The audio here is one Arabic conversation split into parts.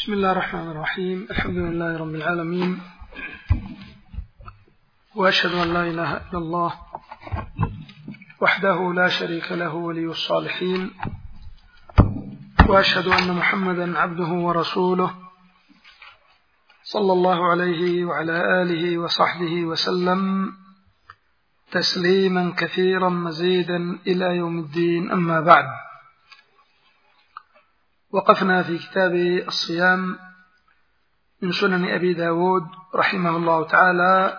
بسم الله الرحمن الرحيم. الحمد لله رب العالمين، وأشهد أن لا إله إلا الله وحده لا شريك له ولي الصالحين، وأشهد أن محمدا عبده ورسوله صلى الله عليه وعلى آله وصحبه وسلم تسليما كثيرا مزيدا إلى يوم الدين. أما بعد، وقفنا في كتاب الصيام من سنن أبي داود رحمه الله تعالى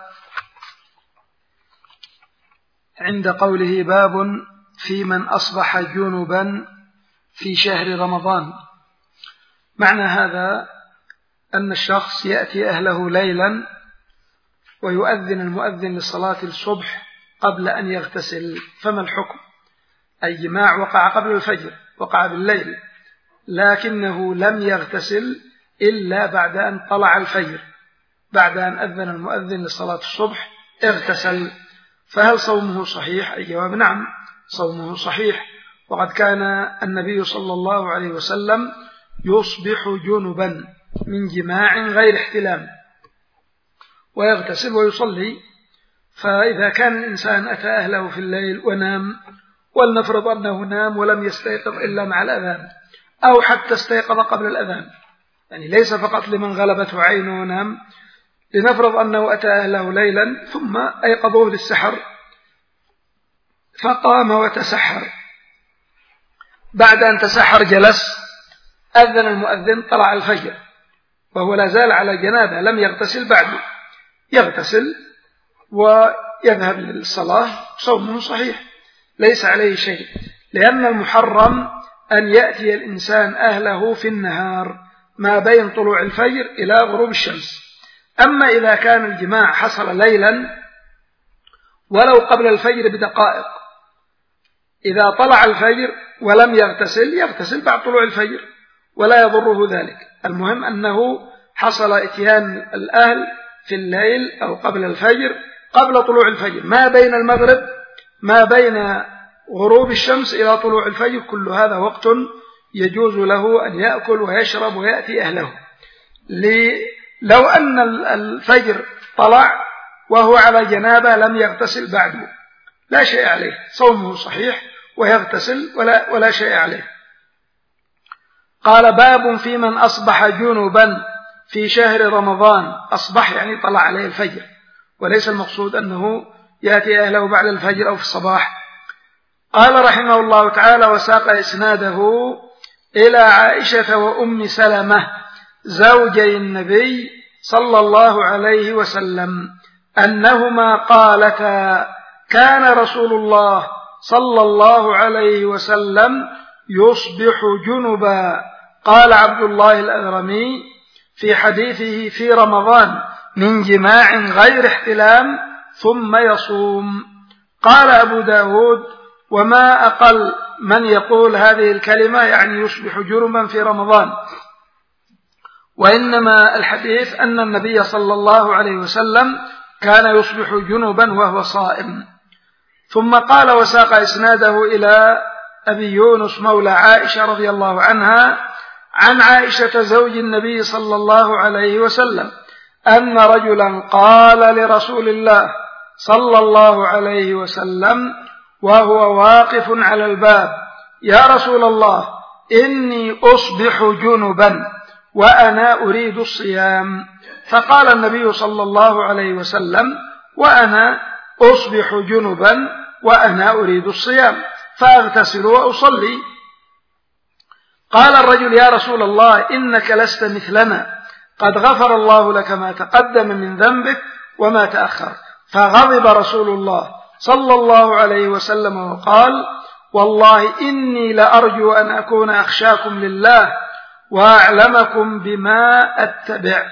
عند قوله: باب في من أصبح جنبا في شهر رمضان. معنى هذا أن الشخص يأتي أهله ليلا ويؤذن المؤذن لصلاة الصبح قبل أن يغتسل، فما الحكم؟ أي جماع وقع قبل الفجر، وقع بالليل، لكنه لم يغتسل إلا بعد أن طلع الفجر، بعد أن أذن المؤذن لصلاة الصبح اغتسل، فهل صومه صحيح؟ الجواب نعم، صومه صحيح. وقد كان النبي صلى الله عليه وسلم يصبح جنبا من جماع غير احتلام ويغتسل ويصلي. فإذا كان الإنسان أتى أهله في الليل ونام، ولنفرض أنه نام ولم يستيقظ إلا مع الأذان، أو حتى استيقظ قبل الأذان، يعني ليس فقط لمن غلبته عينه ونام، لنفرض أنه أتى أهله ليلا ثم أيقظوه للسحر فقام وتسحر، بعد أن تسحر جلس، أذن المؤذن، طلع الفجر وهو لا زال على جنابه، لم يغتسل بعد، يغتسل ويذهب للصلاة، صومه صحيح ليس عليه شيء، لأن المحرم أن يأتي الإنسان أهله في النهار ما بين طلوع الفجر إلى غروب الشمس. أما إذا كان الجماع حصل ليلا ولو قبل الفجر بدقائق، إذا طلع الفجر ولم يغتسل يغتسل بعد طلوع الفجر ولا يضره ذلك. المهم أنه حصل إتيان الأهل في الليل أو قبل الفجر، قبل طلوع الفجر، ما بين المغرب، ما بين غروب الشمس إلى طلوع الفجر، كل هذا وقت يجوز له أن يأكل ويشرب ويأتي أهله. لو أن الفجر طلع وهو على جنابه لم يغتسل بعده لا شيء عليه، صومه صحيح ويغتسل ولا شيء عليه. قال: باب في من أصبح جنبا في شهر رمضان. أصبح يعني طلع عليه الفجر، وليس المقصود أنه يأتي أهله بعد الفجر أو في الصباح. قال رحمه الله تعالى: وساق إسناده إلى عائشة وأم سلمة زوجي النبي صلى الله عليه وسلم أنهما قالتا: كان رسول الله صلى الله عليه وسلم يصبح جنبا. قال عبد الله الأذرمي في حديثه في رمضان: من جماع غير احتلام ثم يصوم. قال أبو داود: وما أقل من يقول هذه الكلمة يعني يصبح جنبا في رمضان، وإنما الحديث أن النبي صلى الله عليه وسلم كان يصبح جنبا وهو صائم. ثم قال: وساق إسناده إلى أبي يونس مولى عائشة رضي الله عنها عن عائشة زوج النبي صلى الله عليه وسلم أن رجلا قال لرسول الله صلى الله عليه وسلم وهو واقف على الباب: يا رسول الله، إني أصبح جنبا وأنا أريد الصيام. فقال النبي صلى الله عليه وسلم: وأنا أصبح جنبا وأنا أريد الصيام، فأغتسل وأصلي. قال الرجل: يا رسول الله، إنك لست مثلنا، قد غفر الله لك ما تقدم من ذنبك وما تأخر. فغضب رسول الله صلى الله عليه وسلم وقال: والله إني لأرجو أن أكون أخشاكم لله وأعلمكم بما أتبع.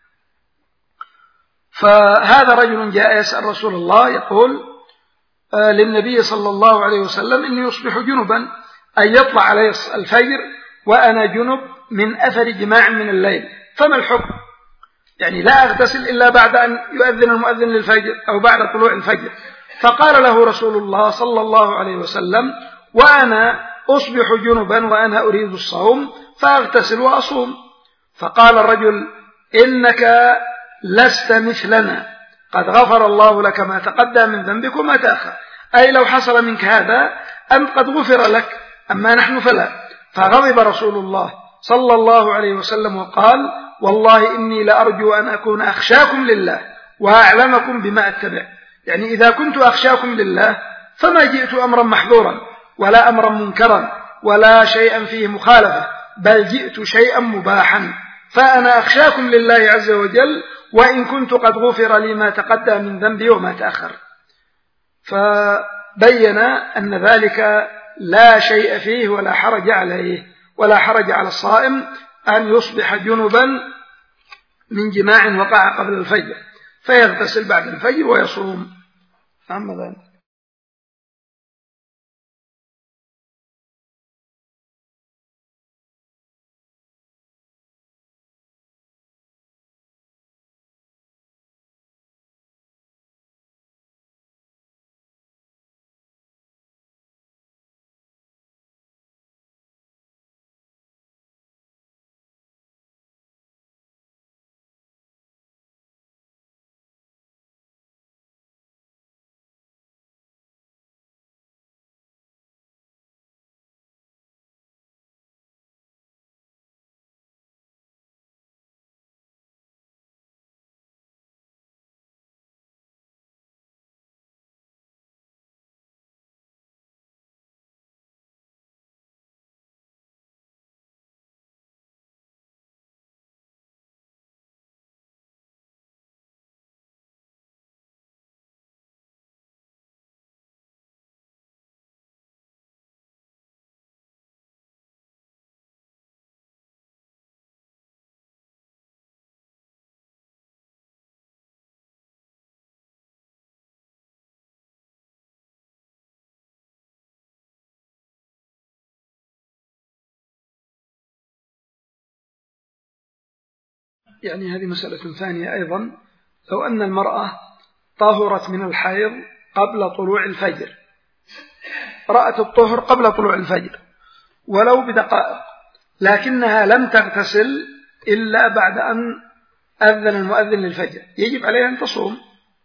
فهذا رجل جاء يسأل رسول الله، يقول للنبي صلى الله عليه وسلم: إني يصبح جنبا، أن يطلع علي الفجر وأنا جنب من أثر جماع من الليل، فما الحكم؟ يعني لا أغتسل إلا بعد أن يؤذن المؤذن للفجر أو بعد طلوع الفجر. فقال له رسول الله صلى الله عليه وسلم: وأنا أصبح جنبا وأنا أريد الصوم، فأغتسل وأصوم. فقال الرجل: إنك لست مثلنا، قد غفر الله لك ما تقدم من ذنبك وما تأخر، أي لو حصل منك هذا أنت قد غفر لك، أما نحن فلا. فغضب رسول الله صلى الله عليه وسلم وقال: والله إني لأرجو أن أكون أخشاكم لله وأعلمكم بما أتبع. يعني إذا كنت أخشاكم لله فما جئت أمرا محظورا ولا أمرا منكرا ولا شيئا فيه مخالفة، بل جئت شيئا مباحا، فأنا أخشاكم لله عز وجل وإن كنت قد غفر لي ما تقدم من ذنبي وما تأخر. فبين أن ذلك لا شيء فيه ولا حرج عليه، ولا حرج على الصائم أن يصبح جنبا من جماع وقع قبل الفجر فيغتسل بعد الفجر ويصوم. أما ذلك يعني هذه مسألة ثانية أيضا. لو أن المرأة طهرت من الحيض قبل طلوع الفجر، رأت الطهر قبل طلوع الفجر ولو بدقائق، لكنها لم تغتسل إلا بعد أن أذن المؤذن للفجر، يجب عليها أن تصوم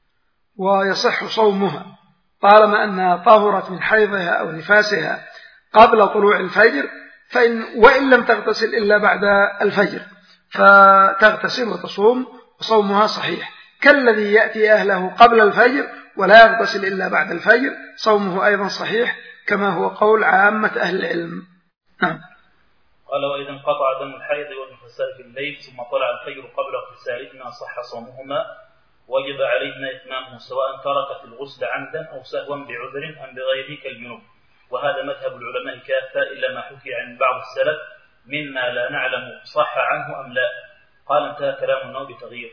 ويصح صومها طالما أنها طهرت من حيضها أو نفاسها قبل طلوع الفجر، وإن لم تغتسل إلا بعد الفجر فتغتسل وتصوم وصومها صحيح، كالذي يأتي أهله قبل الفجر ولا يغتسل إلا بعد الفجر صومه أيضا صحيح، كما هو قول عامة أهل العلم. نعم. قال: وإذا انقطع دم الحيض والنفساء في الليل ثم طلع الفجر قبل اغتسالهما صح صومهما، وجب عليهما إتمامه سواء ترك في الغسل عمدا أو سهوا بعذر أم بغيره كالجنوب، وهذا مذهب العلماء كافة إلا ما حكي عن بعض السلف مما لا نعلم صح عنه أم لا. قال: انتهى كلام النووي بتغيير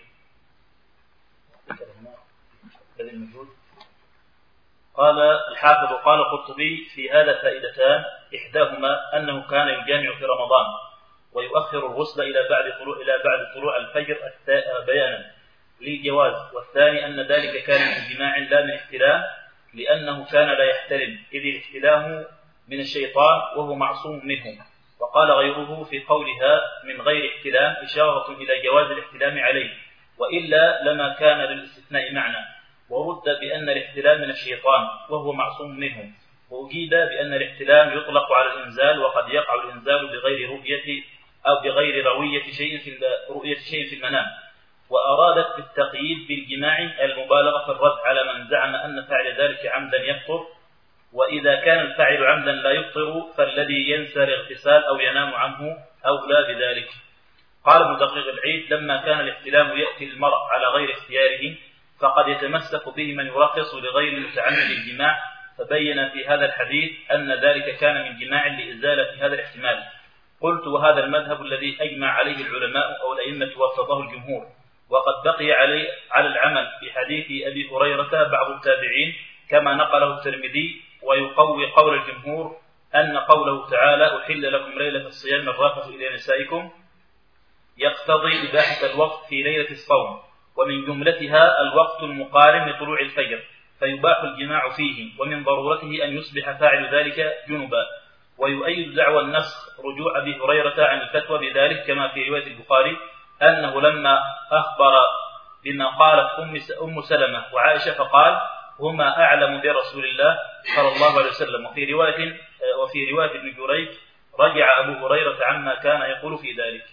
الموجود. قال الحافظ: قال القرطبي: في هذا فائدتان، إحداهما أنه كان يجامع في رمضان ويؤخر الغسل إلى بعد طلوع الفجر بيانا للجواز، والثاني أن ذلك كان من جماع لا من احتلام، لأنه كان لا يحتلم إذ الاحتلام من الشيطان وهو معصوم منه. وقال غيره في قولها من غير احتلام إشارة إلى جواز الاحتلام عليه، وإلا لما كان للاستثناء معنى، ورد بأن الاحتلام من الشيطان وهو معصوم منه، وأجيب بأن الاحتلام يطلق على الإنزال، وقد يقع الإنزال بغير رؤية أو بغير رؤية شيء في المنام. وأرادت بالتقييد بالجماع المبالغة في الرد على من زعم أن فعل ذلك عمدا يفطر، وإذا كان الفاعل عمدا لا يفطر فالذي ينسى الاغتسال أو ينام عنه أولى بذلك. قال ابن دقيق العيد: لما كان الاحتلام يأتي المرء على غير اختياره فقد يتمسك به من يرخص لغير متعمد الجماع، فبين في هذا الحديث أن ذلك كان من جماع لإزالة هذا الاحتمال. قلت: وهذا المذهب الذي أجمع عليه العلماء أو الأئمة وارتضاه الجمهور، وقد بقي على العمل بحديث أبي هريرة بعض التابعين كما نقله الترمذي، ويقوي قول الجمهور أن قوله تعالى: أحل لكم ليلة الصيام الرافث إلى نسائكم يقتضي إباحة الوقت في ليلة الصوم، ومن جملتها الوقت المقارن لطلوع الفجر، فيباح الجماع فيه، ومن ضرورته أن يصبح فاعل ذلك جنبا. ويؤيد دعوى النسخ رجوع أبي هريرة عن الفتوى بذلك كما في رواية البخاري أنه لما أخبر بما قالت أم سلمة وعائشة فقال هما أعلم برسول الله صلى الله عليه وسلم. وفي رواية ابن جريج رجع أبو هريرة عما كان يقول في ذلك.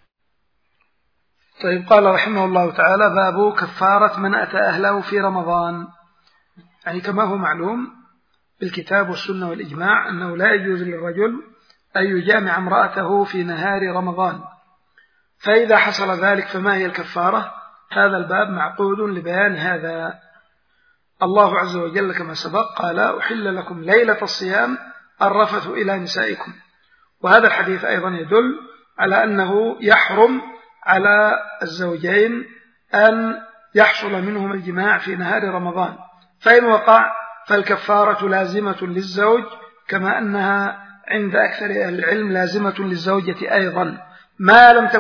طيب، قال رحمه الله تعالى: باب كفارة من أتى أهله في رمضان. يعني كما هو معلوم بالكتاب والسنة والإجماع أنه لا يجوز للرجل أن يجامع امرأته في نهار رمضان، فإذا حصل ذلك فما هي الكفارة؟ هذا الباب معقود لبيان هذا. الله عز وجل كما سبق قال: أحل لكم ليلة الصيام الرفث إلى نسائكم. وهذا الحديث أيضا يدل على أنه يحرم على الزوجين أن يحصل منهم الجماع في نهار رمضان، فإن وقع فالكفارة لازمة للزوج كما أنها عند أكثر أهل العلم لازمة للزوجة أيضا ما لم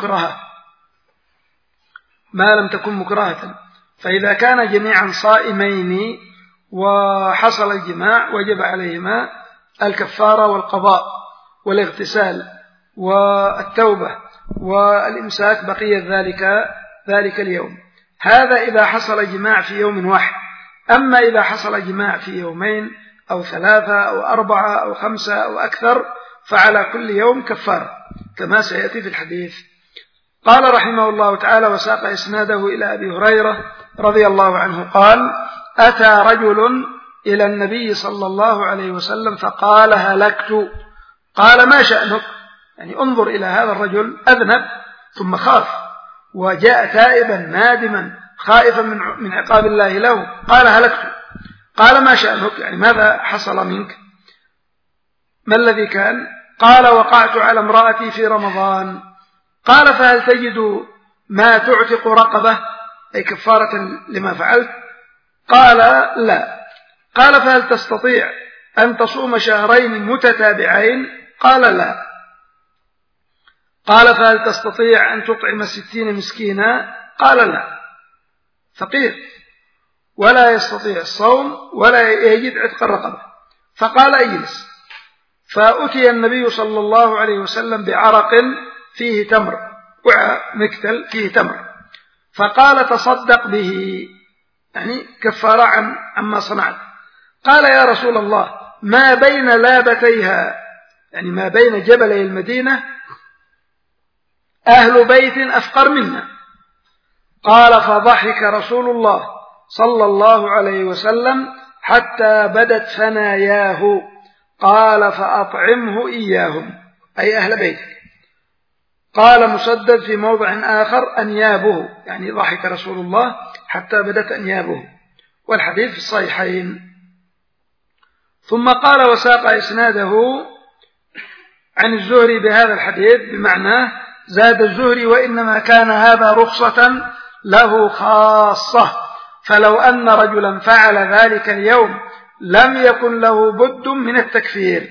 تكن مكرهة. فإذا كان جميعا صائمين وحصل الجماع وجب عليهما الكفارة والقضاء والاغتسال والتوبة والإمساك بقية ذلك اليوم. هذا إذا حصل جماع في يوم واحد. أما إذا حصل جماع في يومين أو 3 أو 4 أو 5 أو أكثر فعلى كل يوم كفارة كما سيأتي في الحديث. قال رحمه الله تعالى: وساق إسناده إلى أبي هريرة رضي الله عنه قال: أتى رجل إلى النبي صلى الله عليه وسلم فقال: هلكت. قال: ما شأنك؟ يعني انظر إلى هذا الرجل أذنب ثم خاف وجاء تائبا نادما خائفا من عقاب الله له. قال: هلكت. قال: ما شأنك؟ يعني ماذا حصل منك؟ ما الذي كان؟ قال: وقعت على امرأتي في رمضان. قال: فهل تجد ما تعتق رقبة، أي كفارة لما فعلت؟ قال: لا. قال: فهل تستطيع أن تصوم شهرين متتابعين؟ قال: لا. قال: فهل تستطيع أن تطعم 60 مسكينا؟ قال: لا. فقير ولا يستطيع الصوم ولا يجد عتق الرقبة. فقال: اجلس. فأتي النبي صلى الله عليه وسلم بعرق فيه تمر، مكتل فيه تمر، فقال: تصدق به، يعني كفارة عما صنعت. قال: يا رسول الله، ما بين لابتيها، يعني ما بين جبلي المدينة، أهل بيت أفقر منا. قال: فضحك رسول الله صلى الله عليه وسلم حتى بدت ثناياه. قال: فأطعمه إياهم، أي أهل بيتك. قال مسدد في موضع آخر: أنيابه، يعني ضحك رسول الله حتى بدت أنيابه. والحديث في الصحيحين. ثم قال: وساق إسناده عن الزهري بهذا الحديث بمعناه. زاد الزهري: وإنما كان هذا رخصة له خاصة، فلو أن رجلا فعل ذلك اليوم لم يكن له بد من التكفير.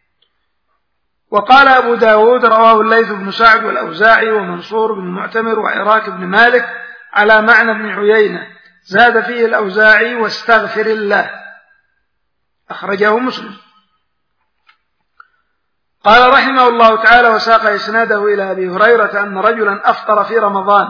وقال أبو داود: رواه الليث بن سعد والأوزاعي ومنصور بن معتمر وعراك بن مالك على معنى ابن عيينة، زاد فيه الأوزاعي: واستغفر الله. أخرجه مسلم. قال رحمه الله تعالى: وساق إسناده إلى أبي هريرة أن رجلا أفطر في رمضان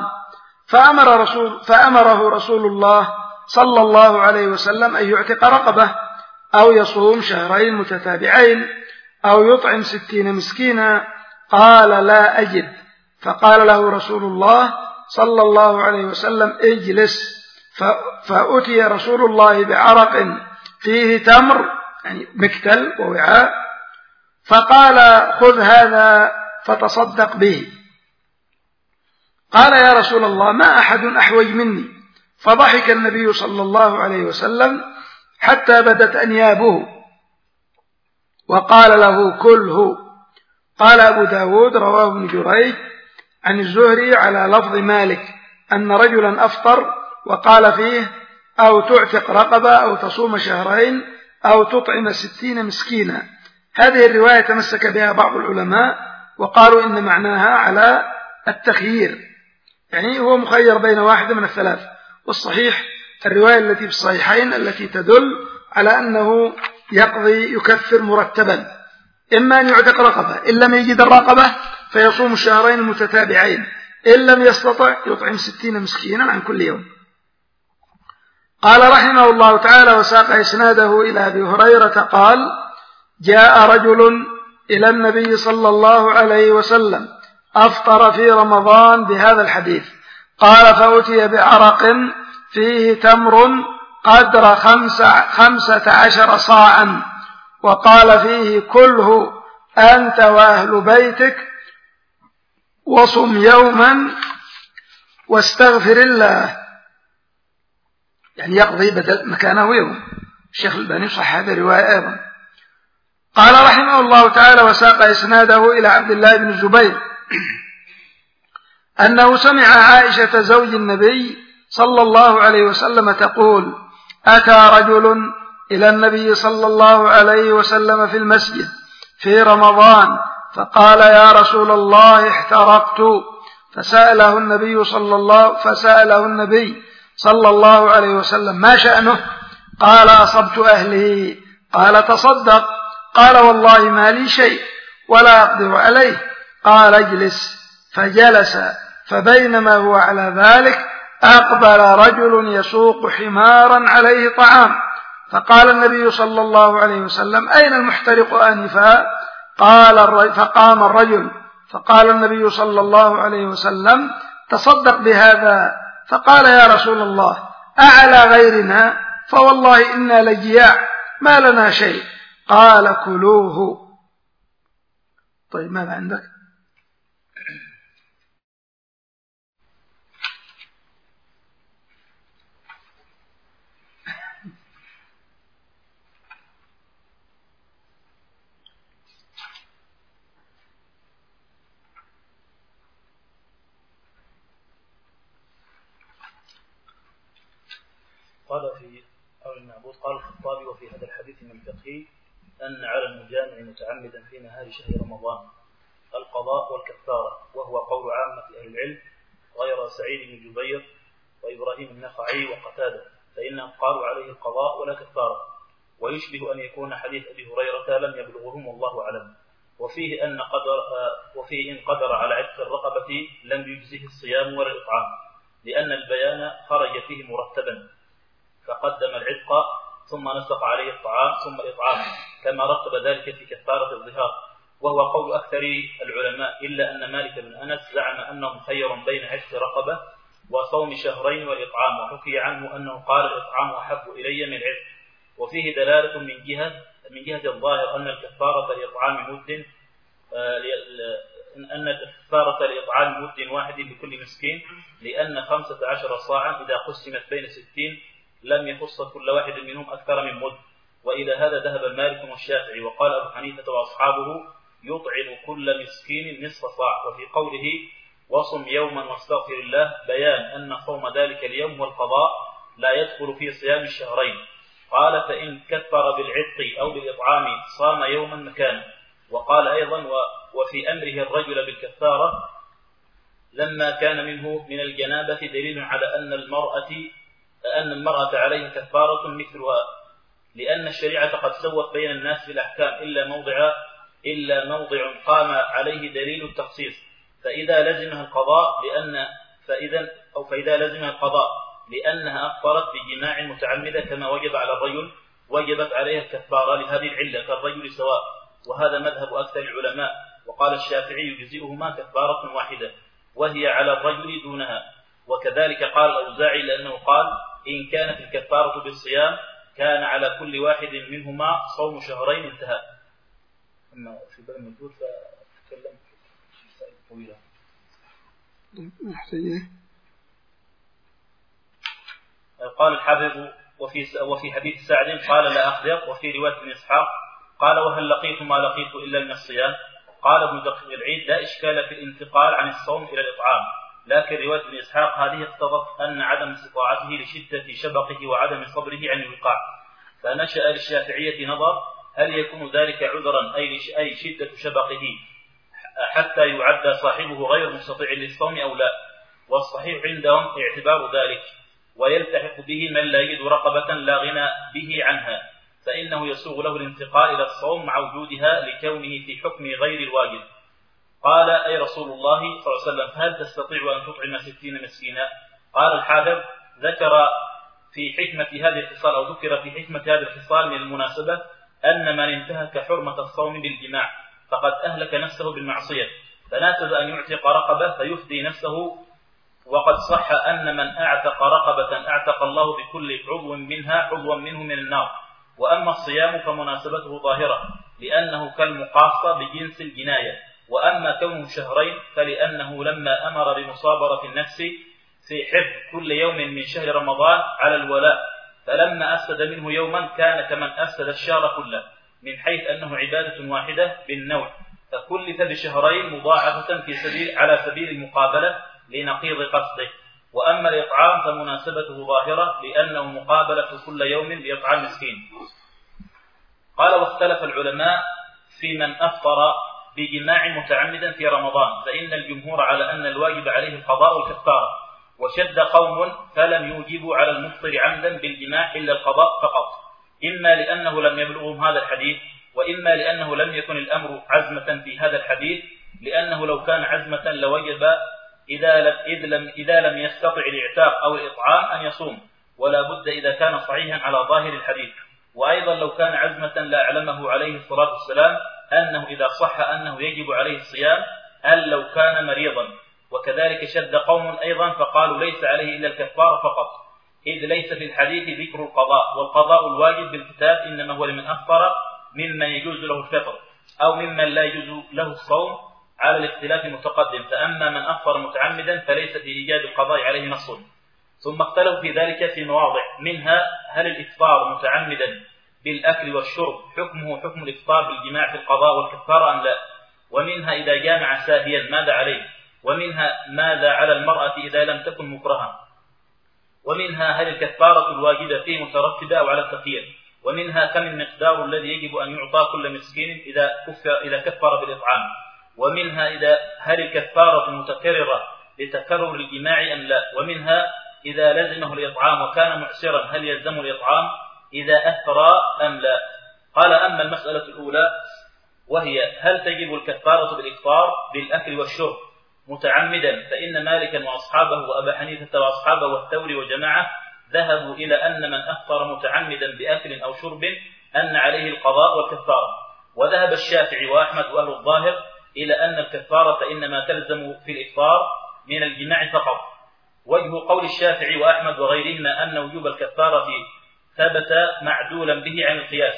فأمره رسول الله صلى الله عليه وسلم أن يعتق رقبة أو يصوم شهرين متتابعين أو يطعم 60 مسكينا. قال: لا أجد. فقال له رسول الله صلى الله عليه وسلم: اجلس. فأتي رسول الله بعرق فيه تمر، يعني مكتل ووعاء، فقال: خذ هذا فتصدق به. قال: يا رسول الله، ما أحد أحوج مني. فضحك النبي صلى الله عليه وسلم حتى بدت أنيابه وقال له: كله. قال أبو داود: رواه ابن جريج عن الزهري على لفظ مالك أن رجلا أفطر وقال فيه: أو تعتق رقبة أو تصوم شهرين أو تطعم 60 مسكينا. هذه الرواية تمسك بها بعض العلماء وقالوا إن معناها على التخيير، يعني هو مخير بين واحدة من الثلاث. والصحيح الرواية التي في الصحيحين التي تدل على أنه يكفر مرتبا، إما أن يعتق رقبة، إن لم يجد الرقبة فيصوم الشهرين المتتابعين، إن لم يستطع يطعم 60 مسكينا عن كل يوم. قال رحمه الله تعالى: وساق إسناده إلى أبي هريرة قال: جاء رجل إلى النبي صلى الله عليه وسلم أفطر في رمضان بهذا الحديث. قال: فأتي بعرق فيه تمر قدر 15 صاعا، وقال فيه: كله أنت وأهل بيتك، وصم يوما واستغفر الله، يعني يقضي بدل مكانه يوم. الشيخ الألباني صح هذه الرواية أيضا. قال رحمه الله تعالى: وساق إسناده إلى عبد الله بن الزبير أنه سمع عائشة زوج النبي صلى الله عليه وسلم تقول: أتى رجل إلى النبي صلى الله عليه وسلم في المسجد في رمضان فقال: يا رسول الله احترقت. فسأله النبي صلى الله عليه وسلم: ما شأنه؟ قال: أصبت أهلي. قال: تصدق. قال: والله ما لي شيء ولا أقدر عليه. قال: اجلس. فجلس، فبينما هو على ذلك أقبل رجل يسوق حمارا عليه طعام، فقال النبي صلى الله عليه وسلم: أين المحترق آنفا؟ فقام الرجل، فقال النبي صلى الله عليه وسلم: تصدق بهذا. فقال: يا رسول الله، أعلى غيرنا؟ فوالله إنا لجياع ما لنا شيء. قال: كلوه. طيب، ماذا عندك؟ قال في قول المعبود: قال الخطابي: وفي هذا الحديث من الفقه أن على المجامع متعمدا في نهار شهر رمضان القضاء والكفارة، وهو قول عامة أهل العلم غير سعيد بن جبير وإبراهيم النخعي وقتادة، فإنهم قالوا عليه القضاء ولا كفارة. ويشبه أن يكون حديث أبي هريرة لم يبلغهم والله أعلم. وفيه إن قدر على عتق الرقبة لم يجزه الصيام ولا الإطعام، لأن البيان خرج فيه مرتبا، فقدم العتق ثم نسق عليه الطعام ثم الإطعام، كما رتب ذلك في كفارة الظهار، وهو قول أكثر العلماء، إلا أن مالك بن أنس زعم أنه مخير بين عتق رقبة وصوم شهرين والإطعام، وحكي عنه أنه قال: الإطعام أحب إلي من العتق. وفيه دلالة من جهة الظاهر أن الكفارة لإطعام مد واحد لكل مسكين، لأن 15 صاعا إذا قسمت بين 60 لم يخص كل واحد منهم أكثر من مد. وإلى هذا ذهب مالك والشافعي، وقال أبو حنيفة وأصحابه: يطعم كل مسكين نصف صاع. وفي قوله: وصم يوما واستغفر الله، بيان أن صوم ذلك اليوم والقضاء لا يدخل في صيام الشهرين. قال: فإن كفر بالعتق أو بالإطعام صام يوما مكانه. وقال أيضا: وفي أمره الرجل بالكفارة لما كان منه من الجنابة دليل على أن المرأة عليها كفارة مثلها، لأن الشريعة قد سوت بين الناس في الأحكام إلا موضع قام عليه دليل التخصيص، فإذا لزمها القضاء لأنها أفطرت بجماع متعمدة كما وجب على الرجل، وجبت عليها الكفارة لهذه العلة كالرجل سواء. وهذا مذهب أكثر العلماء. وقال الشافعي: يجزئهما كفارة واحدة وهي على الرجل دونها. وكذلك قال الأوزاعي، لأنه قال: إن كانت الكفارة بالصيام كان على كل واحد منهما صوم شهرين انتهى. أما في باب المجهود فتكلم في مسائل طويلة. قال الحافظ: وفي حديث سعد قال: لا أخذر. وفي رواية ابن إسحاق قال: وهل لقيت ما لقيت إلا من الصيام؟ قال ابن دقيق العيد: لا إشكال في الانتقال عن الصوم إلى الإطعام، لكن رواية ابن إسحاق هذه اقتضت أن عدم استطاعته لشدة شبقه وعدم صبره عن الوقاع، فنشأ للشافعية نظر: هل يكون ذلك عذرا أي شدة شبقه حتى يعد صاحبه غير مستطيع للصوم أو لا؟ والصحيح عندهم اعتبار ذلك، ويلتحق به من لا يجد رقبة لا غنى به عنها، فإنه يسوغ له الانتقال إلى الصوم مع وجودها لكونه في حكم غير الواجب. قال أي رسول الله صلى الله عليه وسلم هل تستطيع أن تطعم 60 مسكينا؟ قال الحافظ ذكر في حكمة هذه الخصال أو ذكر في حكمة هذه الخصال من المناسبة أن من انتهك حرمة الصوم بالجماع فقد أهلك نفسه بالمعصية، فناسب أن يعتق رقبة فيفدي نفسه. وقد صح أن من أعتق رقبة أعتق الله بكل عضو منه من النار. وأما الصيام فمناسبته ظاهرة لأنه كالمقاصة بجنس الجناية. وأما كونه شهرين فلأنه لما أمر بمصابرة النفس في حفظ كل يوم من شهر رمضان على الولاء، فلما أفسد منه يوما كان كمن أفسد الشهر كله، من حيث أنه عبادة واحدة بالنوع، فكلف بشهرين مضاعفة على سبيل المقابلة لنقيض قصده. وأما الإطعام فمناسبته ظاهرة لأنه مقابلة كل يوم بإطعام مسكين. قال واختلف العلماء في من أفطر بجماع متعمدا في رمضان، فإن الجمهور على أن الواجب عليه القضاء والكفارة، وشد قوم فلم يوجبوا على المفطر عمدا بالجماع إلا القضاء فقط، إما لأنه لم يبلغهم هذا الحديث، وإما لأنه لم يكن الأمر عزمة في هذا الحديث، لأنه لو كان عزمة لوجب إذا لم يستطع الإعتاق أو الإطعام أن يصوم، ولا بد إذا كان صحيحا على ظاهر الحديث. وأيضا لو كان عزمة لا أعلمه عليه الصلاة والسلام أنه إذا صح أنه يجب عليه الصيام أن لو كان مريضا. وكذلك شد قوم أيضا فقالوا ليس عليه إلا الكفار فقط، إذ ليس في الحديث ذكر القضاء، والقضاء الواجب بالكتاب إنما هو لمن أفطر ممن يجوز له الفطر أو ممن لا يجوز له الصوم على الاختلاف المتقدم. فأما من أفطر متعمدا فليس في إيجاد القضاء عليه نص. ثم اختلفوا في ذلك في مواضع، منها هل الإفطار متعمدا بالأكل والشرب حكمه حكم الإفطار بالجماع في القضاء والكفارة أم لا، ومنها إذا جامع ساهيا ماذا عليه، ومنها ماذا على المرأة إذا لم تكن مكرها، ومنها هل الكفارة الواجبة فيه مترتبة أو على التخيير، ومنها كم المقدار الذي يجب أن يعطى كل مسكين إذا كفر بالإطعام، ومنها هل الكفارة متكررة لتكرر الجماع أم لا، ومنها إذا لزمه الإطعام وكان معسرا هل يلزم الإطعام إذا أثرى أم لا. قال أما المسألة الأولى وهي هل تجب الكفارة بالإفطار بالأكل والشرب متعمدا، فإن مالكا وأصحابه وأبا حنيفة وأصحابه والثوري وجماعة ذهبوا إلى أن من أفطر متعمدا بأكل أو شرب أن عليه القضاء والكفارة. وذهب الشافعي وأحمد وأهل الظاهر إلى أن الكفارة إنما تلزم في الإفطار من الجماع فقط. وجه قول الشافعي وأحمد وغيرهما أن وجوب الكفارة ثبت معدولا به عن القياس،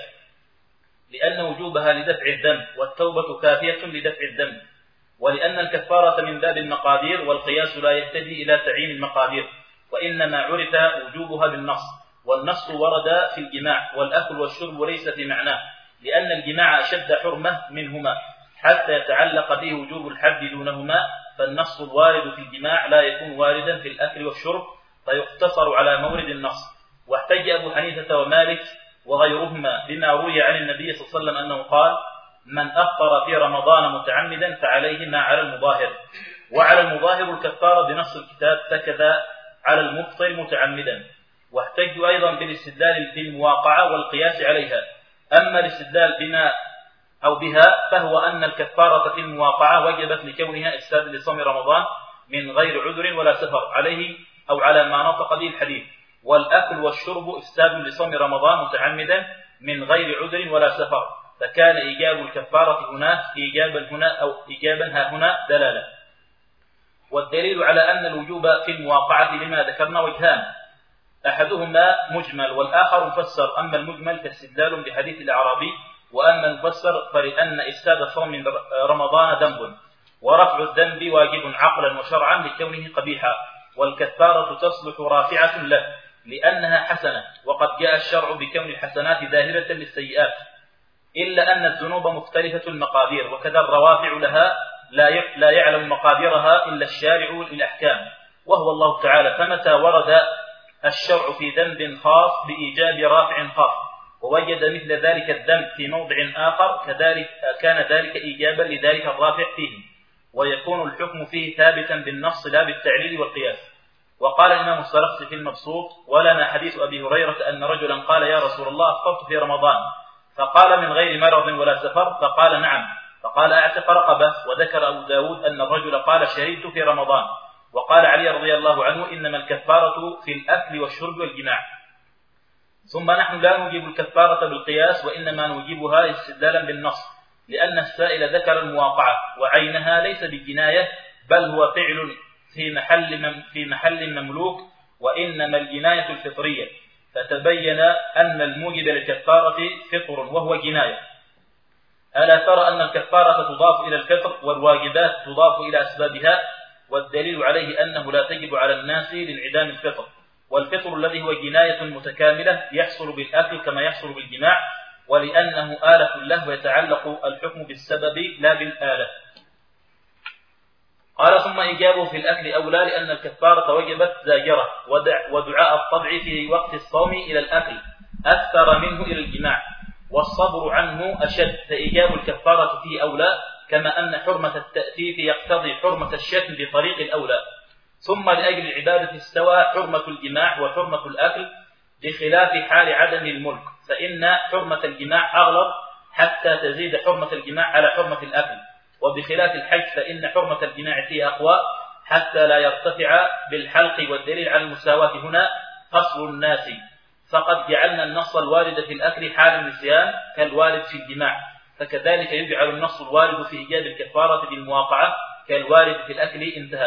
لأن وجوبها لدفع الذنب والتوبة كافية لدفع الذنب، ولأن الكفارة من باب المقادير والقياس لا يهتدي إلى تعيين المقادير، وإنما عرف وجوبها بالنص، والنص ورد في الجماع، والأكل والشرب ليس في معناه، لأن الجماع أشد حرمة منهما حتى يتعلق به وجوب الحد دونهما، فالنص الوارد في الجماع لا يكون واردا في الأكل والشرب فيقتصر على مورد النص. واحتج أبو حنيفة ومالك وغيرهما بما روي عن النبي صلى الله عليه وسلم أنه قال من أفطر في رمضان متعمدا فعليه ما على المظاهر، وعلى المظاهر الكفارة بنص الكتاب، فكذا على المفطر متعمدا. واحتجوا أيضا بالاستدلال بالمواقعة والقياس عليها. أما الاستدلال بها فهو أن الكفارة في المواقعة وجبت لكونها إفساد لصوم رمضان من غير عذر ولا سفر عليه أو على ما نطق به الحديث، والأكل والشرب إفساد لصوم رمضان متعمدا من غير عذر ولا سفر، فكان إيجاب الكفارة هنا إيجابا ها هنا دلالة. والدليل على أن الوجوب في المواقعة لما ذكرنا وجهان، أحدهما مجمل والآخر مفسر. أما المجمل فاستدلال بحديث الأعرابي، وأما المفسر فلأن إفساد صوم رمضان ذنب، ورفع الذنب واجب عقلا وشرعا لكونه قبيحا، والكفارة تصلح رافعة له لأنها حسنة، وقد جاء الشرع بكون الحسنات ذاهبة للسيئات، إلا أن الذنوب مختلفة المقادير، وكذا الروافع لها لا يعلم مقاديرها إلا الشارع للأحكام وهو الله تعالى. فمتى ورد الشرع في ذنب خاص بإيجاب رافع خاص ووجد مثل ذلك الذنب في موضع آخر كذلك كان ذلك إيجابا لذلك الرافع فيه، ويكون الحكم فيه ثابتا بالنص لا بالتعليل والقياس. وقال الإمام السرخسي في المبسوط: ولنا حديث أبي هريرة أن رجلا قال: يا رسول الله أفطرت في رمضان، فقال: من غير مرض ولا سفر؟ فقال: نعم. فقال: أعتق رقبة. وذكر أبو داود أن الرجل قال: شهدت في رمضان. وقال علي رضي الله عنه: إنما الكفارة في الأكل والشرب والجماع. ثم نحن لا نجيب الكفارة بالقياس، وإنما نجيبها استدلالا بالنص، لأن السائل ذكر المواقعة وعينها ليس بالجناية، بل هو فعل في محل مملوك، وإنما الجناية الفطرية، فتبين أن الموجب للكفارة فطر وهو جناية. ألا ترى أن الكفارة تضاف إلى الفطر، والواجبات تضاف إلى أسبابها، والدليل عليه أنه لا تجب على الناس لانعدام الفطر، والفطر الذي هو جناية متكاملة يحصل بالأكل كما يحصل بالجماع، ولأنه آلة له ويتعلق الحكم بالسبب لا بالآلة. قال: ثم إجابه في الأكل أولى، لأن الكفارة وجبت زاجرة، ودعاء الطبع في وقت الصوم إلى الأكل أكثر منه إلى الجماع، والصبر عنه أشد، فإيجاب الكفارة فيه أولى، كما أن حرمة التأثيف يقتضي حرمة الشتم بطريق الأولى. ثم لأجل العبادة استوى حرمة الجماع وحرمة الأكل، بخلاف حال عدم الملك، فإن حرمة الجماع أغلظ حتى تزيد حرمة الجماع على حرمة الأكل، وبخلاف الحج فإن حرمة الجماع فيه أقوى حتى لا يرتفع بالحلق، والدليل على المساواة هنا قصر الناس، فقد جعلنا النص الوارد في الأكل حال النسيان كالوارد في الجماع، فكذلك يجعل النص الوارد في إيجاب الكفارة بالمواقعة كالوارد في الأكل. انتهى.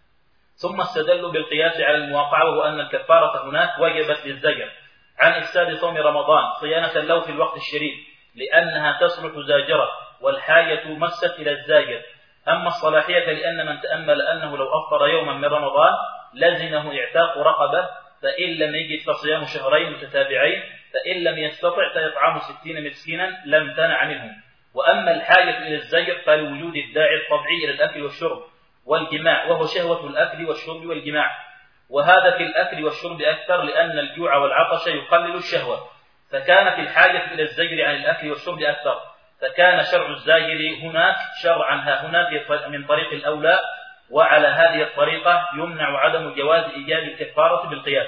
ثم استدلوا بالقياس على المواقعة، وهو أن الكفارة هناك وجبت للزجر عن إفساد صوم رمضان صيانة له في الوقت الشريف، لأنها تصلح زاجرة، والحاجة مست إلى الزاجر. أما الصلاحية لأن من تأمل أنه لو أفطر يوما من رمضان لزمه إعتاق رقبة، فإن لم يجد فصيام شهرين متتابعين، فإن لم يستطع فيطعم 60 مسكينا لم تنع منه. وأما الحاجة إلى الزجر فلوجود الداعي الطبيعي إلى الأكل والشرب والجماع، وهو شهوة الأكل والشرب والجماع، وهذا في الأكل والشرب أكثر، لأن الجوع والعطش يقلل الشهوة، فكانت الحاجة إلى الزجر عن الأكل والشرب أكثر، فكان شرع الزاجر هناك شرعا ها هنا من طريق الأولى، وعلى هذه الطريقة يمنع عدم جواز إيجاب الكفارة بالقياس.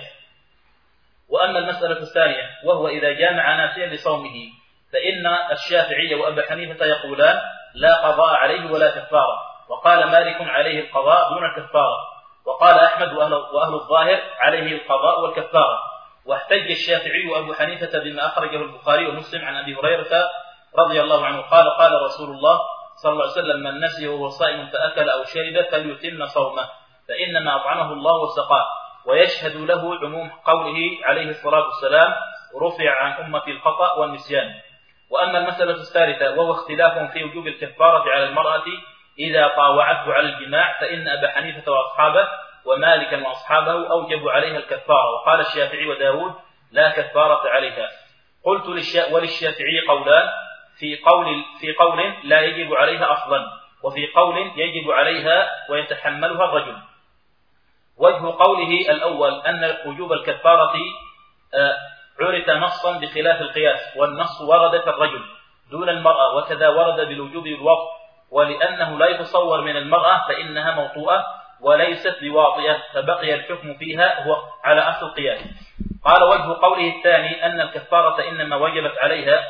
وأما المسألة الثانية، وهو إذا جامع ناسيا لصومه، فإن الشافعي وأبا حنيفة يقولان لا قضاء عليه ولا كفارة، وقال مالك عليه القضاء دون الكفارة، وقال أحمد وأهل الظاهر عليه القضاء والكفارة. واحتج الشافعي وأبو حنيفة بما أخرجه البخاري ومسلم عن أبي هريرة رضي الله عنه قال: قال رسول الله صلى الله عليه وسلم: من نسي وهو صائم فأكل أو شرب فليتم صومه، فإنما أطعمه الله وسقاه. ويشهد له عموم قوله عليه الصلاة والسلام: رفع عن أمتي الخطأ والنسيان. وأما المسألة الثالثة، وهو اختلاف في وجوب الكفارة على المرأة إذا طاوعته على الجماع، فإن أبا حنيفة وأصحابه ومالكا وأصحابه أوجبوا عليها الكفارة، وقال الشافعي وداود لا كفارة عليها. قلت وللشافعي قولان، في قول لا يجب عليها أصلا، وفي قول يجب عليها ويتحملها الرجل. وجه قوله الأول أن وجوب الكفارة عرف نصا بخلاف القياس، والنص ورد في الرجل دون المرأة، وكذا ورد بالوجوب بالوقت، ولأنه لا يتصور من المرأة فإنها موطوءة وليست بواطئة، فبقي الحكم فيها هو على أصل القياس. قال: وجه قوله الثاني أن الكفارة إنما وجبت عليها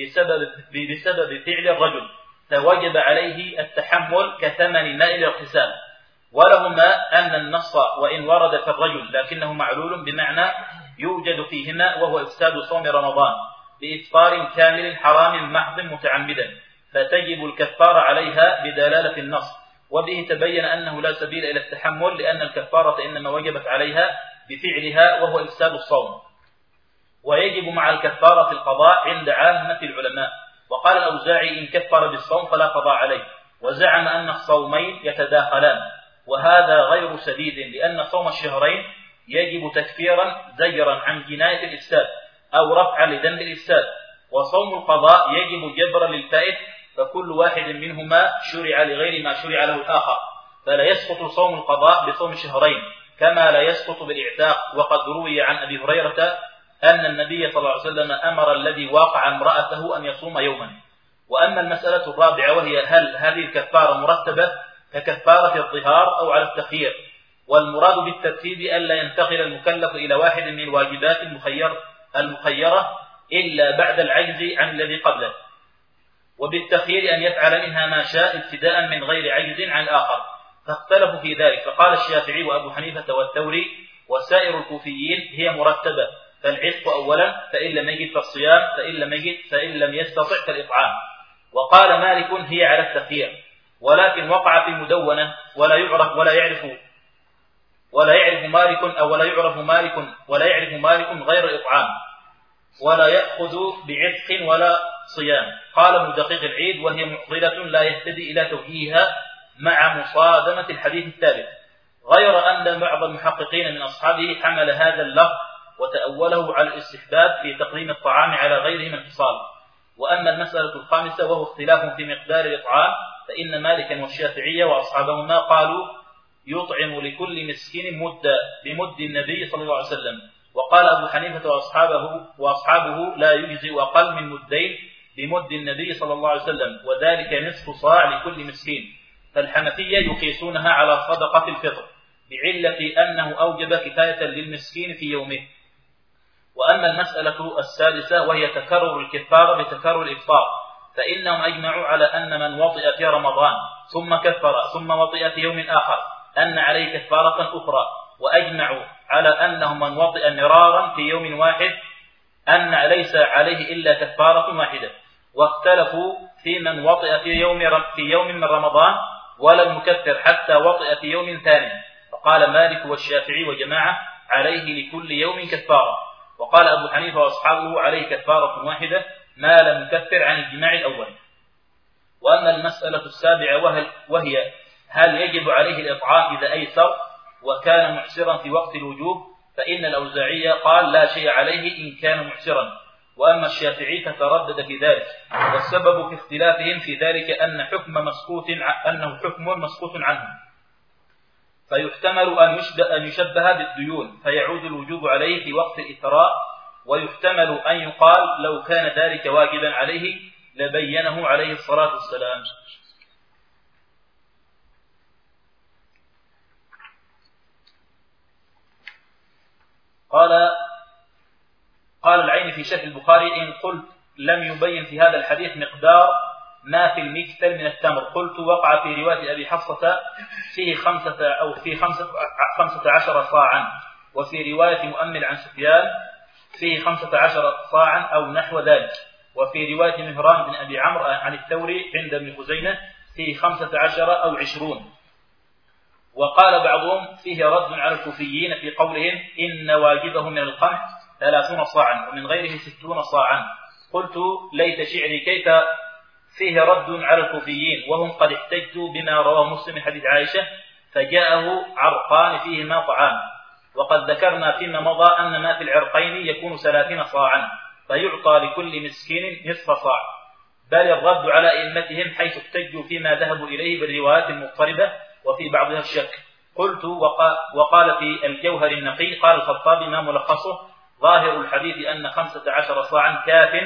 بسبب فعل الرجل، فوجب عليه التحمل كثمن ماء الاغتسال. ولهما أن النص وإن ورد في الرجل لكنه معلول، بمعنى يوجد فيهما، وهو إفساد صوم رمضان بإفطار كامل حرام محض متعمدا، فتجب الكفارة عليها بدلالة النص. وبه تبين أنه لا سبيل إلى التحمل، لأن الكفارة إنما وجبت عليها بفعلها وهو إفساد الصوم. ويجب مع الكفارة القضاء عند عامة العلماء. وقال الأوزاعي: إن كفر بالصوم فلا قضاء عليه، وزعم أن الصومين يتداخلان، وهذا غير سديد، لأن صوم الشهرين يجب تكفيرا زجرا عن جناية الإفساد أو رفعا لذنب الإفساد، وصوم القضاء يجب جبرا للفائت، فكل واحد منهما شرع لغير ما شرع له الآخر، فلا يسقط صوم القضاء بصوم شهرين كما لا يسقط بالإعتاق. وقد روي عن أبي هريرة أن النبي صلى الله عليه وسلم أمر الذي واقع امرأته أن يصوم يوما. وأما المسألة الرابعة، وهي هل هذه الكفارة مرتبة ككفارة الظهار أو على التخيير، والمراد بالترتيب ألا ينتقل المكلف إلى واحد من الواجبات المخيرة إلا بعد العجز عن الذي قبله، وبالتخيير أن يفعل منها ما شاء ابتداء من غير عجز عن الآخر، فاختلفوا في ذلك، فقال الشافعي وأبو حنيفة والثوري وسائر الكوفيين هي مرتبة، فالعتق أولا، فإن لم يجد فالصيام، فإن لم يستطع فالإطعام. وقال مالك هي على التخيير، ولكن وقع في المدونة ولا يعرف مالك غير إطعام، ولا يأخذ بعتق ولا صيام. قال ابن دقيق العيد وهي معضلة لا يهتدي إلى توجيهها مع مصادمة الحديث الثالث، غير أن بعض المحققين من أصحابه حمل هذا اللفظ وتأوله على الاستحباب في تقديم الطعام على غيره من انفصال. وأما المسألة الخامسة وهو اختلاف في مقدار الإطعام، فإن مالكا والشافعية وأصحابهما قالوا يطعم لكل مسكين مدا بمد النبي صلى الله عليه وسلم، وقال أبو حنيفة وأصحابه لا يجزئ أقل من مدين بمد النبي صلى الله عليه وسلم، وذلك نصف صاع لكل مسكين. فالحنفية يقيسونها على صدقة الفطر بعلة أنه أوجب كفاية للمسكين في يومه. وأما المسألة السادسة وهي تكرر الكفارة بتكرر الإفطار، فإنهم أجمعوا على أن من وطئ في رمضان ثم كفر ثم وطئ في يوم آخر أن عليه كفارة أخرى، وأجمعوا على أنه من وطئ مرارا في يوم واحد أن ليس عليه إلا كفارة واحدة. واختلفوا في من وطئ في يوم من رمضان ولم يكفر حتى وطئ في يوم ثاني، فقال مالك والشافعي وجماعة عليه لكل يوم كفارة، وقال أبو حنيفة وأصحابه عليه كفارة واحدة ما لم يكفر عن الجماع الأول. وأما المسألة السابعة وهي هل يجب عليه الإطعام إذا أيسر وكان معسرا في وقت الوجوب، فإن الأوزاعي قال لا شيء عليه إن كان معسرا، وأما الشافعي فتردد في ذلك، والسبب في اختلافهم في ذلك أنه حكم مسكوت عنه، فيحتمل أن يشبه بالديون فيعود الوجوب عليه في وقت الإثراء، ويحتمل أن يقال لو كان ذلك واجبا عليه لبينه عليه الصلاة والسلام. قال العين في شرح البخاري إن قلت لم يبين في هذا الحديث مقدار ما في المكتل من التمر، قلت وقع في رواية أبي حفصة فيه 15 صاعا، وفي رواية مؤمل عن سفيان فيه 15 صاعا أو نحو ذلك، وفي رواية مهران بن أبي عمرو عن الثوري عند ابن خزيمة فيه 15 أو 20. وقال بعضهم فيه رد على الكوفيين في قولهم إن واجبه من القمح 30 صاعا ومن غيره 60 صاعا. قلت ليت شعري كيف فيه رد على الكوفيين وهم قد احتجوا بما رواه مسلم من حديث عائشة فجاءه عرقان فيهما طعام، وقد ذكرنا فيما مضى أن ما في العرقين يكون 30 صاعا فيعطى لكل مسكين نصف صاع، بل الرد على أئمتهم حيث احتجوا فيما ذهبوا إليه بالروايات المضطربة وفي بعضها الشك. قلت وقال في الجوهر النقي قال الخطابي ما ملخصه ظاهر الحديث أن 15 صاعا كاف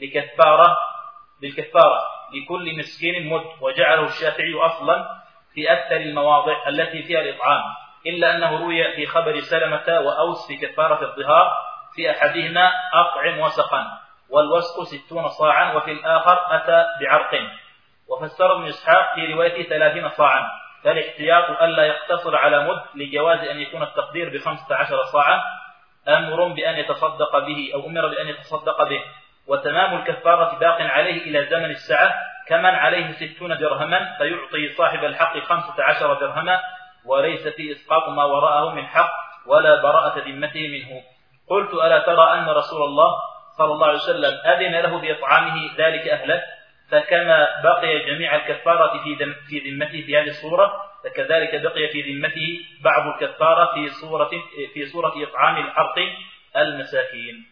بالكفارة لكل مسكين مد، وجعله الشافعي أصلا في أكثر المواضع التي فيها الإطعام، إلا أنه روي في خبر سلمة وأوس في كفارة الظهار في أحدهما أطعم وسقا والوسق 60 صاعا، وفي الآخر أتى بعرق. وفسر ابن إسحاق في روايته 30 صاعا، فالاحتياط ألا يقتصر على مد لجواز أن يكون التقدير ب15 صاعا أمر بأن يتصدق به أو أمر بأن يتصدق به، وتمام الكفارة باق عليه إلى زمن الساعة كمن عليه 60 درهما فيعطي صاحب الحق 15 درهما، وليس في إسقاط ما وراءه من حق ولا براءة ذمته منه. قلت ألا ترى أن رسول الله صلى الله عليه وسلم أذن له بإطعامه ذلك أهله، فكما بقي جميع الكفارة في ذمته في هذه الصورة فكذلك بقي في ذمته بعض الكفارة في صورة إطعام الحرق المساكين.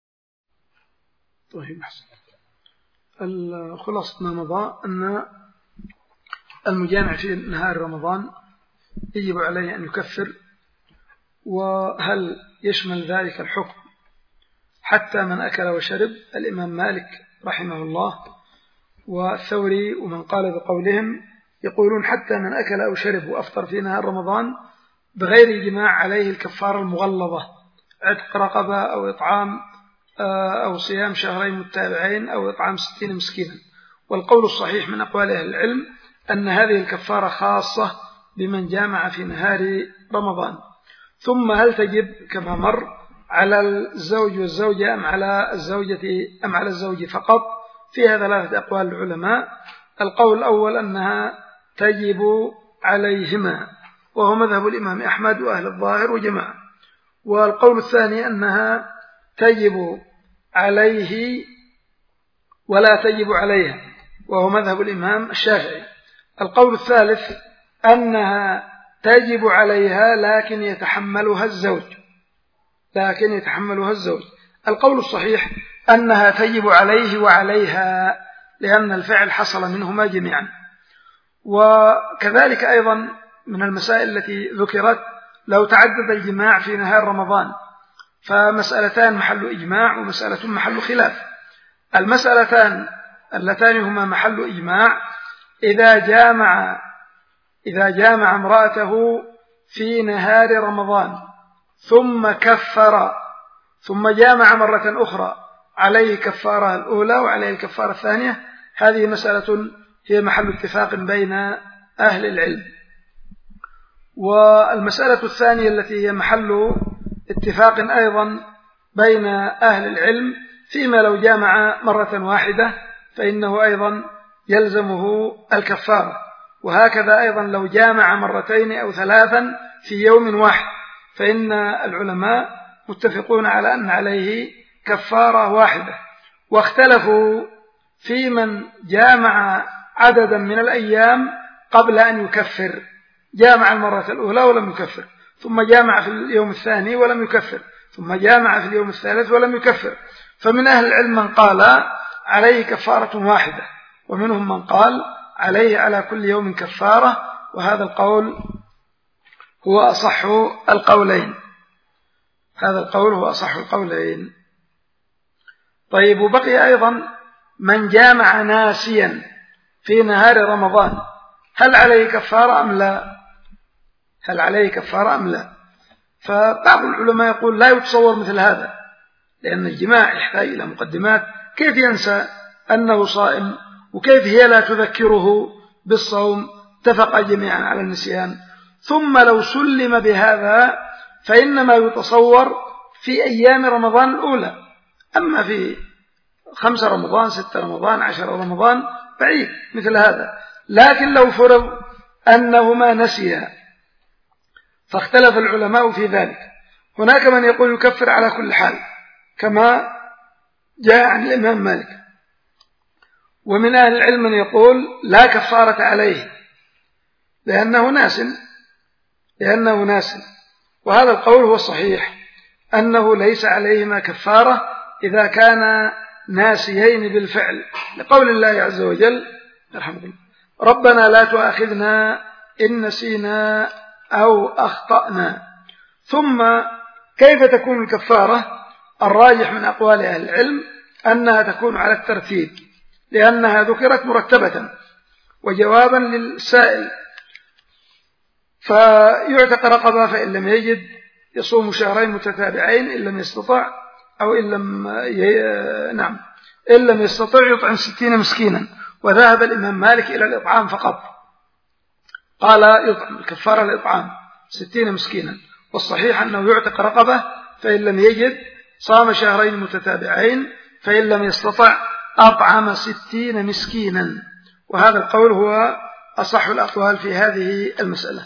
طيب خلاصة ما مضى أن المجامع في نهار رمضان يجب عليه أن يكفر، وهل يشمل ذلك الحكم حتى من أكل وشرب؟ الإمام مالك رحمه الله والثوري ومن قال بقولهم يقولون حتى من أكل أو شرب وأفطر في نهار رمضان بغير إجماع عليه الكفارة المغلظة، عتق رقبة أو إطعام أو صيام شهرين متتابعين أو إطعام 60 مسكينا. والقول الصحيح من أقوال أهل العلم أن هذه الكفارة خاصة بمن جامع في نهار رمضان. ثم هل تجب كما مر على الزوج والزوجة أم على الزوجة أم على الزوج فقط؟ فيها 3 أقوال العلماء. القول الأول أنها تجب عليهما، وهو مذهب الإمام أحمد وأهل الظاهر وجماعة. والقول الثاني أنها تجب عليه ولا تجب عليها، وهو مذهب الإمام الشافعي. القول الثالث أنها تجب عليها لكن يتحملها الزوج. القول الصحيح أنها تجب عليه وعليها، لأن الفعل حصل منهما جميعا. وكذلك أيضا من المسائل التي ذكرت لو تعدد الجماع في نهار رمضان، فمسألتان محل إجماع ومسألة محل خلاف. المسألتان اللتان هما محل إجماع: إذا جامع امرأته في نهار رمضان ثم كفر ثم جامع مرة أخرى، عليه كفارة الأولى وعليه الكفارة الثانية. هذه مسألة هي محل اتفاق بين أهل العلم. والمسألة الثانية التي هي محل اتفاق أيضا بين أهل العلم فيما لو جامع مرة واحدة فإنه أيضا يلزمه الكفارة، وهكذا أيضا لو جامع مرتين أو 3 في يوم واحد فإن العلماء متفقون على أن عليه كفارة واحدة. واختلفوا في من جامع عددا من الأيام قبل أن يكفر، جامع المرة الأولى ولم يكفر، ثم جامع في اليوم الثاني ولم يكفر، ثم جامع في اليوم الثالث ولم يكفر. فمن أهل العلم من قال عليه كفارة واحدة، ومنهم من قال عليه على كل يوم كفارة، وهذا القول هو أصح القولين. طيب، وبقي أيضا من جامع ناسيا في نهار رمضان، هل عليه كفارة أم لا؟ فبعض العلماء يقول لا يتصور مثل هذا، لأن الجماع يحتاج إلى مقدمات. كيف ينسى أنه صائم، وكيف هي لا تذكره بالصوم؟ اتفق جميعا على النسيان. ثم لو سلم بهذا فإنما يتصور في أيام رمضان الأولى، أما في 5 رمضان 6 رمضان 10 رمضان بعيد مثل هذا. لكن لو فرض أنهما نسيا فاختلف العلماء في ذلك. هناك من يقول يكفر على كل حال كما جاء عن الإمام مالك، ومن أهل العلم من يقول لا كفارة عليه لأنه ناس. وهذا القول هو الصحيح، أنه ليس عليهما كفارة إذا كان ناسيين بالفعل، لقول الله عز وجل ربنا لا تؤاخذنا إن نسينا أو أخطأنا. ثم كيف تكون الكفارة؟ الراجح من أقوال أهل العلم أنها تكون على الترتيب، لأنها ذكرت مرتبة. وجوابا للسائل، فيعتق رقبة فإن لم يجد يصوم شهرين متتابعين إن لم يستطع، أو إن لم يستطع يطعم 60 مسكينا. وذهب الإمام مالك إلى الإطعام فقط، قال يطعم الكفارة الإطعام 60 مسكينا. والصحيح أنه يعتق رقبة فإن لم يجد صام شهرين متتابعين، فإن لم يستطع أطعم 60 مسكينا. وهذا القول هو أصح الأقوال في هذه المسألة.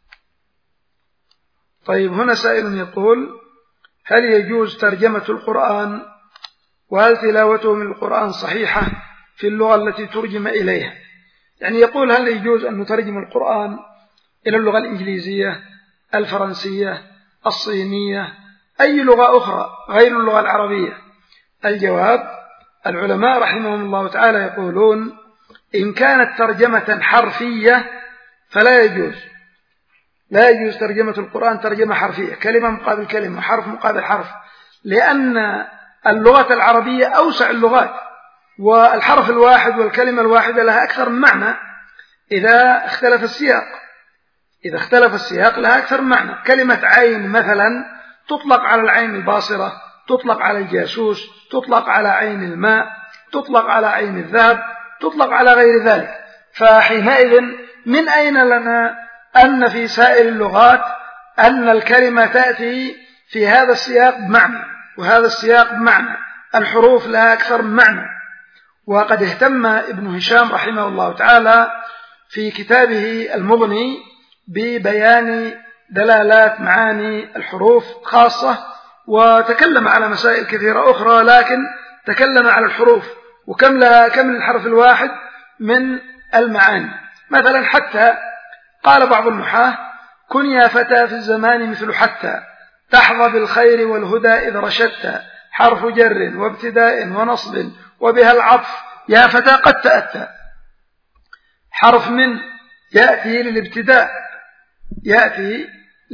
طيب، هنا سائل يقول هل يجوز ترجمة القرآن، وهل تلاوته من القرآن صحيحة في اللغة التي ترجم إليها؟ يعني يقول هل يجوز أن نترجم القرآن إلى اللغة الإنجليزية، الفرنسية، الصينية، أي لغة أخرى غير اللغة العربية؟ الجواب: العلماء رحمهم الله تعالى يقولون إن كانت ترجمة حرفية فلا يجوز. لا يجوز ترجمة القرآن ترجمة حرفية، كلمة مقابل كلمة، حرف مقابل حرف، لأن اللغة العربية أوسع اللغات، والحرف الواحد والكلمة الواحدة لها أكثر من معنى إذا اختلف السياق. إذا اختلف السياق لها أكثر من معنى. كلمة عين مثلا تطلق على العين الباصرة، تطلق على الجاسوس، تطلق على عين الماء، تطلق على عين الذهب، تطلق على غير ذلك. فحينئذ من أين لنا أن في سائر اللغات أن الكلمة تأتي في هذا السياق بمعنى وهذا السياق بمعنى؟ الحروف لها أكثر من معنى. وقد اهتم ابن هشام رحمه الله تعالى في كتابه المغني ببيان دلالات معاني الحروف خاصة، وتكلم على مسائل كثيرة أخرى، لكن تكلم على الحروف وكم للحرف الواحد من المعاني. مثلا حتى قال بعض النحاة: كن يا فتى في الزمان مثل حتى، تحظى بالخير والهدى إذ رشدت، حرف جر وابتداء ونصب وبها العطف يا فتى قد تأتى. حرف من يأتي للابتداء، يأتي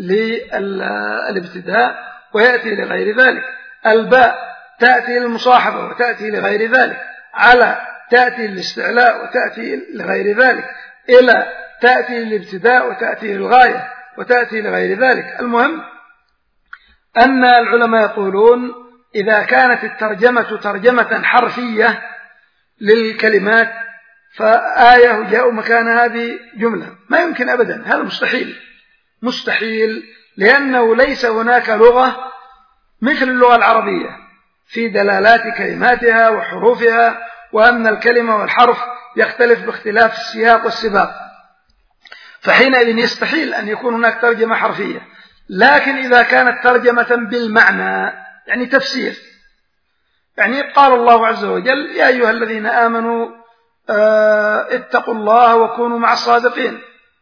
للابتداء ويأتي لغير ذلك. الباء تأتي للمصاحبة وتأتي لغير ذلك. على تأتي للاستعلاء وتأتي لغير ذلك. إلى تأتي للابتداء وتأتي للغاية وتأتي لغير ذلك. المهم أن العلماء يقولون إذا كانت الترجمة ترجمة حرفية للكلمات فآية جاء مكان هذه جملة، ما يمكن أبدا، هذا مستحيل، لأنه ليس هناك لغة مثل اللغة العربية في دلالات كلماتها وحروفها، وأن الكلمة والحرف يختلف باختلاف السياق والسباق، فحينئذ يستحيل أن يكون هناك ترجمة حرفية. لكن إذا كانت ترجمة بالمعنى يعني تفسير، يعني قال الله عز وجل: يا أيها الذين آمنوا اتقوا الله وكونوا مع الصادقين،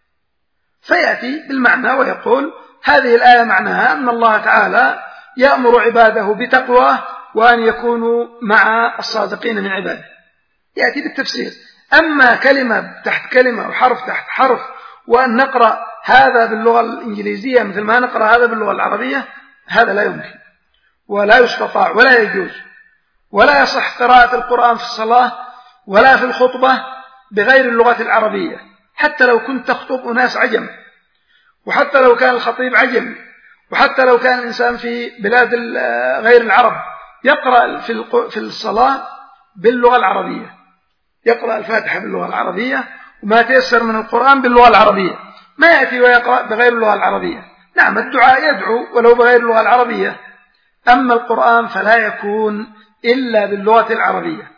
فيأتي بالمعنى ويقول هذه الآية معناها أن الله تعالى يأمر عباده بتقوى وأن يكونوا مع الصادقين من عباده، يأتي بالتفسير. أما كلمة تحت كلمة وحرف تحت حرف، وأن نقرأ هذا باللغة الإنجليزية مثل ما نقرأ هذا باللغة العربية، هذا لا يمكن ولا يستطاع ولا يجوز، ولا يصح قراءة القرآن في الصلاة ولا في الخطبة بغير اللغة العربية، حتى لو كنت تخطب أناس عجم، وحتى لو كان الخطيب عجم، وحتى لو كان الإنسان في بلاد غير العرب يقرأ في الصلاة باللغة العربية، يقرأ الفاتحة باللغة العربية وما تيسر من القرآن باللغة العربية، ما يأتي ويقرأ بغير اللغة العربية. نعم الدعاء يدعو ولو بغير اللغة العربية، أما القرآن فلا يكون إلا باللغة العربية.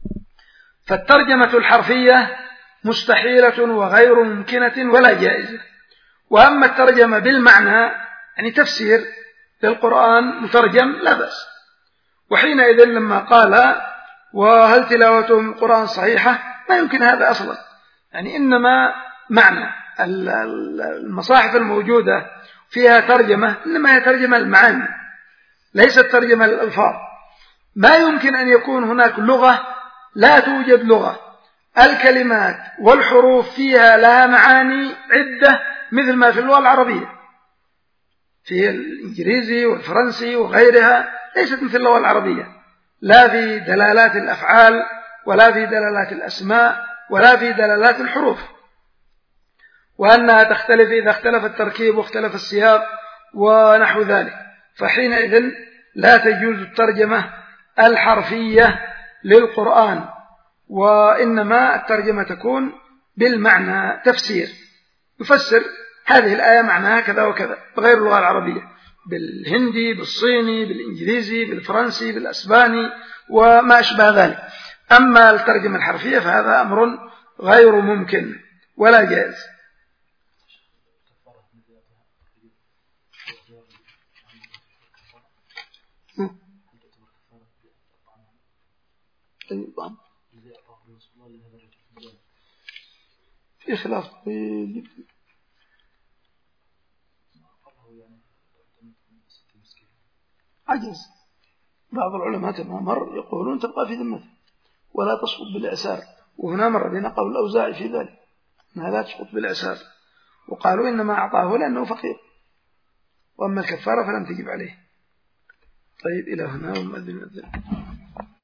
فالترجمة الحرفية مستحيلة وغير ممكنة ولا جائزة. وأما الترجمة بالمعنى يعني تفسير للقرآن مترجم لا بأس. وحينئذ لما قال وهل تلاوته من القرآن صحيحة، ما يمكن هذا أصلا، يعني إنما معنى المصاحف الموجودة فيها ترجمة، إنما هي ترجمة المعاني ليست ترجمة الألفاظ. ما يمكن أن يكون هناك لغة لا توجد لغة الكلمات والحروف فيها لها معاني عدة مثل ما في اللغة العربية، في الإنجليزي والفرنسي وغيرها ليست مثل اللغة العربية، لا في دلالات الأفعال ولا في دلالات الأسماء ولا في دلالات الحروف، وأنها تختلف إذا اختلف التركيب واختلف السياق ونحو ذلك. فحينئذ لا تجوز الترجمة الحرفية للقرآن، وإنما الترجمة تكون بالمعنى، تفسير، يفسر هذه الآية معناها كذا وكذا بغير اللغة العربية، بالهندي، بالصيني، بالإنجليزي، بالفرنسي، بالأسباني وما أشبه ذلك. أما الترجمة الحرفية فهذا أمر غير ممكن ولا جائز. في خلاف طويل عجز. بعض العلماء كما مر يقولون تبقى في ذمته ولا تسقط بالإعسار، وهنا مر بنا قول الأوزاعي في ذلك أنها لا تسقط بالإعسار، وقالوا إنما أعطاه لأنه فقير، وأما الكفارة فلم تجب عليه. طيب إلى هنا والمؤذن